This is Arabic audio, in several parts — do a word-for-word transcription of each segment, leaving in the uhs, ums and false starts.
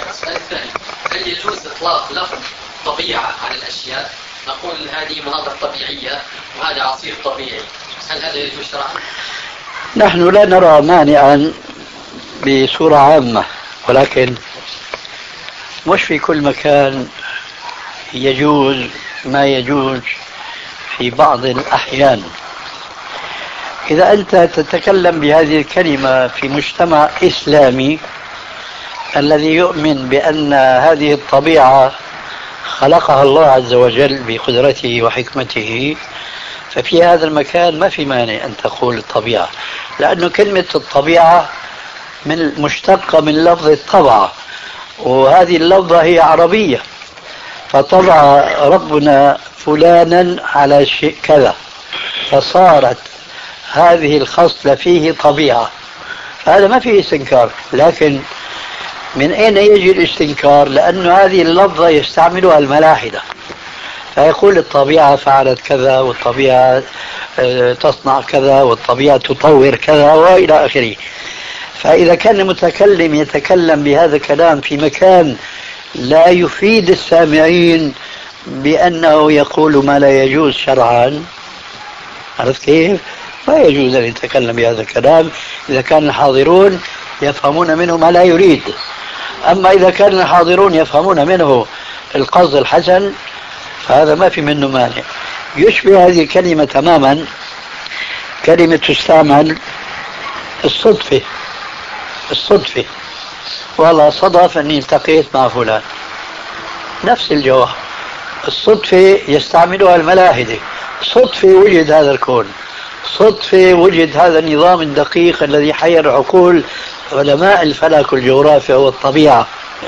السؤال الثاني، هل يجوز إطلاق لفظ طبيعة على الأشياء؟ نقول هذه مناظر طبيعية وهذا عصير طبيعي، هل هذا يجوز شرعا؟ نحن لا نرى مانعا بصورة عامة، ولكن مش في كل مكان يجوز ما يجوز في بعض الأحيان. إذا أنت تتكلم بهذه الكلمة في مجتمع إسلامي الذي يؤمن بأن هذه الطبيعة خلقها الله عز وجل بقدرته وحكمته، ففي هذا المكان ما في مانع أن تقول الطبيعة، لأن كلمة الطبيعة من مشتقة من لفظ الطبع، وهذه اللفظة هي عربية، فطبع ربنا فلانا على شيء كذا، فصارت هذه الخصلة فيه طبيعة، هذا ما فيه استنكار. لكن من أين يجي الاستنكار؟ لأن هذه اللفظة يستعملها الملاحدة، فيقول الطبيعة فعلت كذا، والطبيعة تصنع كذا، والطبيعة تطور كذا، وإلى آخره. فإذا كان المتكلم يتكلم بهذا الكلام في مكان لا يفيد السامعين بأنه يقول ما لا يجوز شرعا، عرفت كيف؟ لا يجوز أن يتكلم بهذا الكلام إذا كان الحاضرون يفهمون منه ما لا يريد. أما إذا كان الحاضرون يفهمون منه القصد الحسن فهذا ما في منه مانع. يشبه هذه الكلمة تماما كلمة تستعمل الصدفة. الصدفة والله صدف أني التقيت مع فلان، نفس الجواب. الصدفة يستعملها الملاحدة، صدفة وجد هذا الكون، صدفة وجد هذا النظام الدقيق الذي حير عقول علماء الفلك والجغرافيا والطبيعة.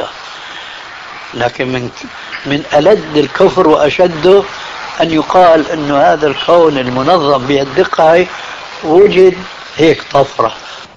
لكن من من ألد الكفر وأشده أن يقال أن هذا الكون المنظم بهالدقة وجد هيك طفرة،